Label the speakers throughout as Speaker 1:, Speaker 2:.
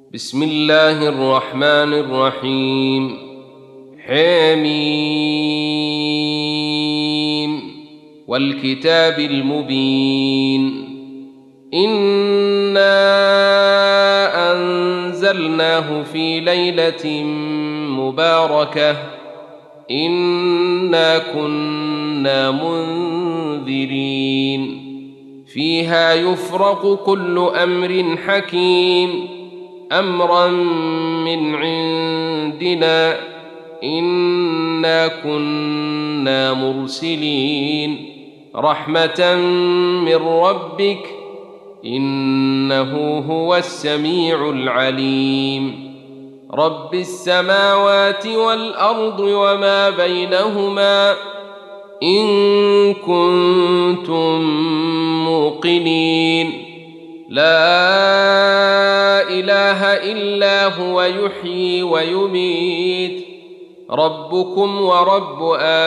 Speaker 1: بسم الله الرحمن الرحيم. حميم والكتاب المبين. إنا أنزلناه في ليلة مباركة إنا كنا منذرين فيها يفرق كل أمر حكيم أمرا من عندنا إنا كنا مرسلين رحمة من ربك إنه هو السميع العليم. رب السماوات والأرض وما بينهما إن كنتم موقنين لا إله إلا هو يحيي ويميت ربكم ورب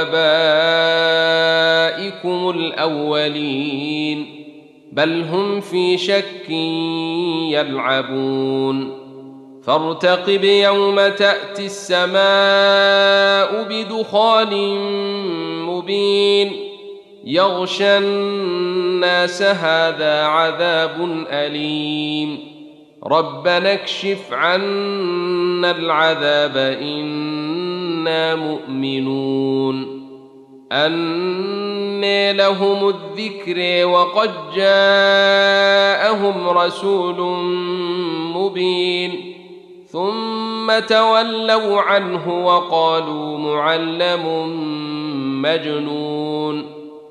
Speaker 1: آبائكم الأولين بل هم في شك يلعبون. فارتقب يوم تأتي السماء بدخان مبين يغشى الناس هذا عذاب أليم ربنا اكشف عنا العذاب إنا مؤمنون. أنى لهم الذكر وقد جاءهم رسول مبين ثم تولوا عنه وقالوا معلم مجنون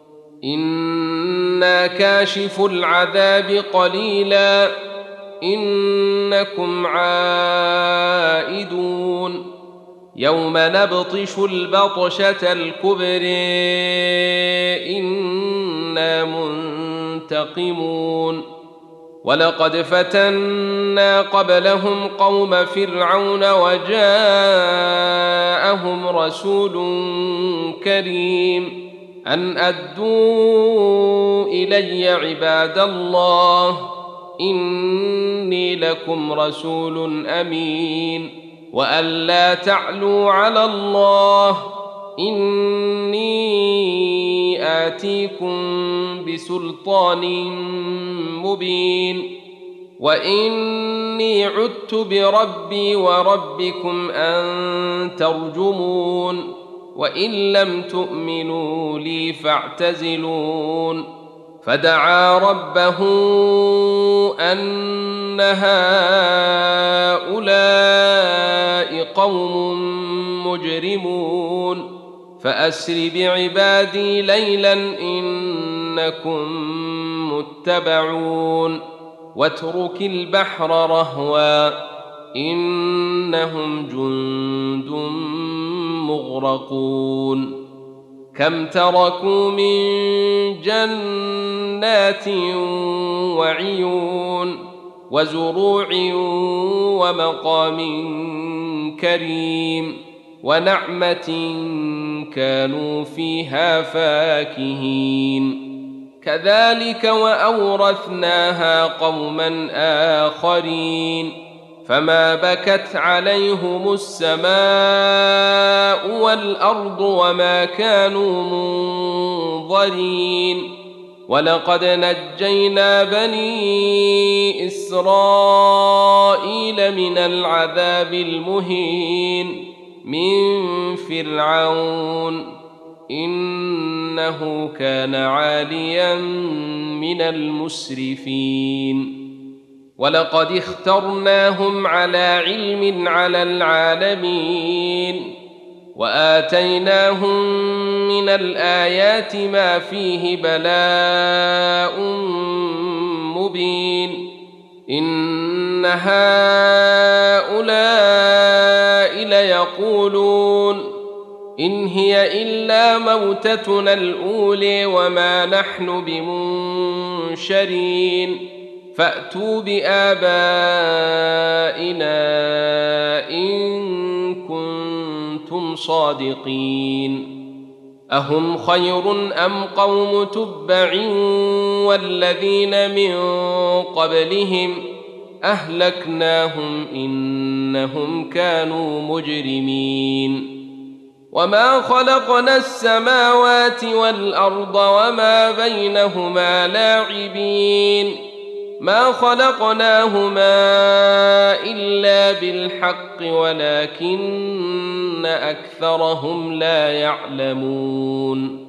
Speaker 1: إنا كاشف العذاب قليلا إنكم عائدون يوم نبطش البطشة الكبر إنا منتقمون. ولقد فتنا قبلهم قوم فرعون وجاءهم رسول كريم أن أدوا إلي عباد الله إني لكم رسول أمين وأن لا تعلوا على الله إني آتيكم بسلطان مبين وإني عدت بربي وربكم أن ترجمون وإن لم تؤمنوا لي فاعتزلون. فدعا ربه أن هؤلاء قوم مجرمون فأسر بعبادي ليلا إنكم متبعون واترك البحر رهوا إنهم جند مغرقون. كم تركوا من جنات وعيون وزروع ومقام كريم ونعمة كانوا فيها فاكهين كذلك وأورثناها قوما آخرين فما بكت عليهم السماء والأرض وما كانوا منظرين. ولقد نجينا بني إسرائيل من العذاب المهين من فرعون إنه كان عاليا من المسرفين. ولقد اخترناهم على علم على العالمين وآتيناهم من الآيات ما فيه بلاء مبين إن هؤلاء ليقولون إن هي إلا موتتنا الأولى وما نحن بمنشرين فأتوا بآبائنا إن كنتم صادقين. أهم خير أم قوم تبع والذين من قبلهم أهلكناهم إنهم كانوا مجرمين وما خلقنا السماوات والأرض وما بينهما لاعبين ما خلقناهما إلا بالحق ولكن أكثرهم لا يعلمون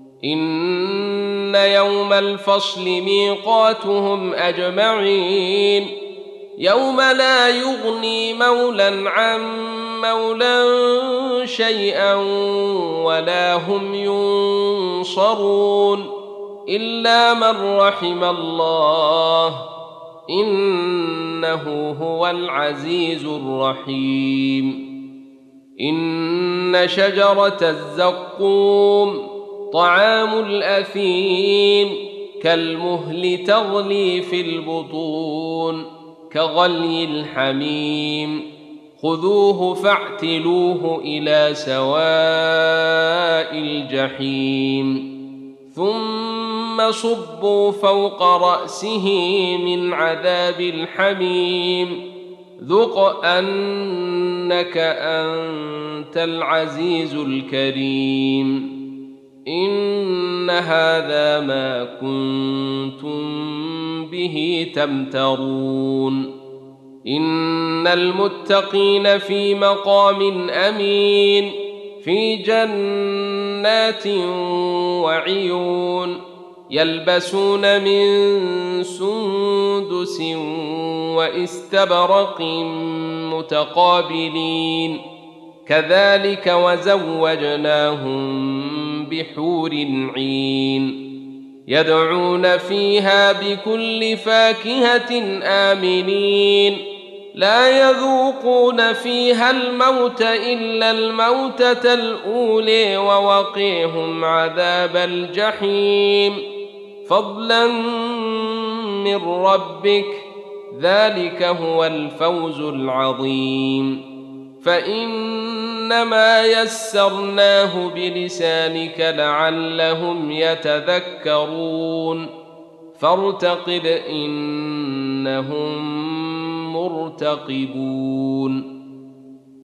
Speaker 1: إن يوم الفصل ميقاتهم أجمعين يوم لا يغني مولى عن مولى شيئا ولا هم ينصرون إلا من رحم الله إنه هو العزيز الرحيم إن شجرة الزقوم طعام الأثيم كالمهل تغلي في البطون كغلي الحميم خذوه فاعتلوه إلى سواء الجحيم ثم صبوا فوق رأسه من عذاب الحميم ذق أنك أنت العزيز الكريم إن هذا ما كنتم به تمترون إن المتقين في مقام أمين في جنات وعيون يلبسون من سندس واستبرق متقابلين كذلك وزوجناهم بحور عين يدعون فيها بكل فاكهة آمنين لا يذوقون فيها الموت إلا الموتة الأولى ووقيهم عذاب الجحيم فضلا من ربك ذلك هو الفوز العظيم فإنما يسرناه بلسانك لعلهم يتذكرون فارتقب إنهم مرتقبون